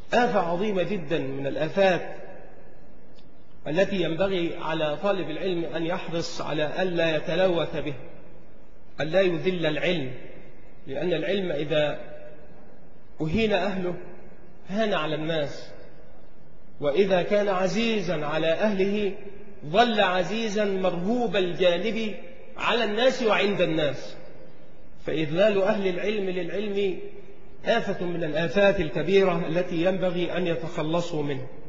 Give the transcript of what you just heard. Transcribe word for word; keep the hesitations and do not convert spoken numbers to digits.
آفة عظيمة جدا من الآفات التي ينبغي على طالب العلم أن يحرص على ألا يتلوث به، ألا يذل العلم، لأن العلم إذا أهين أهله هان على الناس، وإذا كان عزيزا على أهله ظل عزيزا مرهوب الجانب على الناس وعند الناس. فإذلال أهل العلم للعلم آفة من الآفات الكبيرة التي ينبغي أن يتخلصوا منه.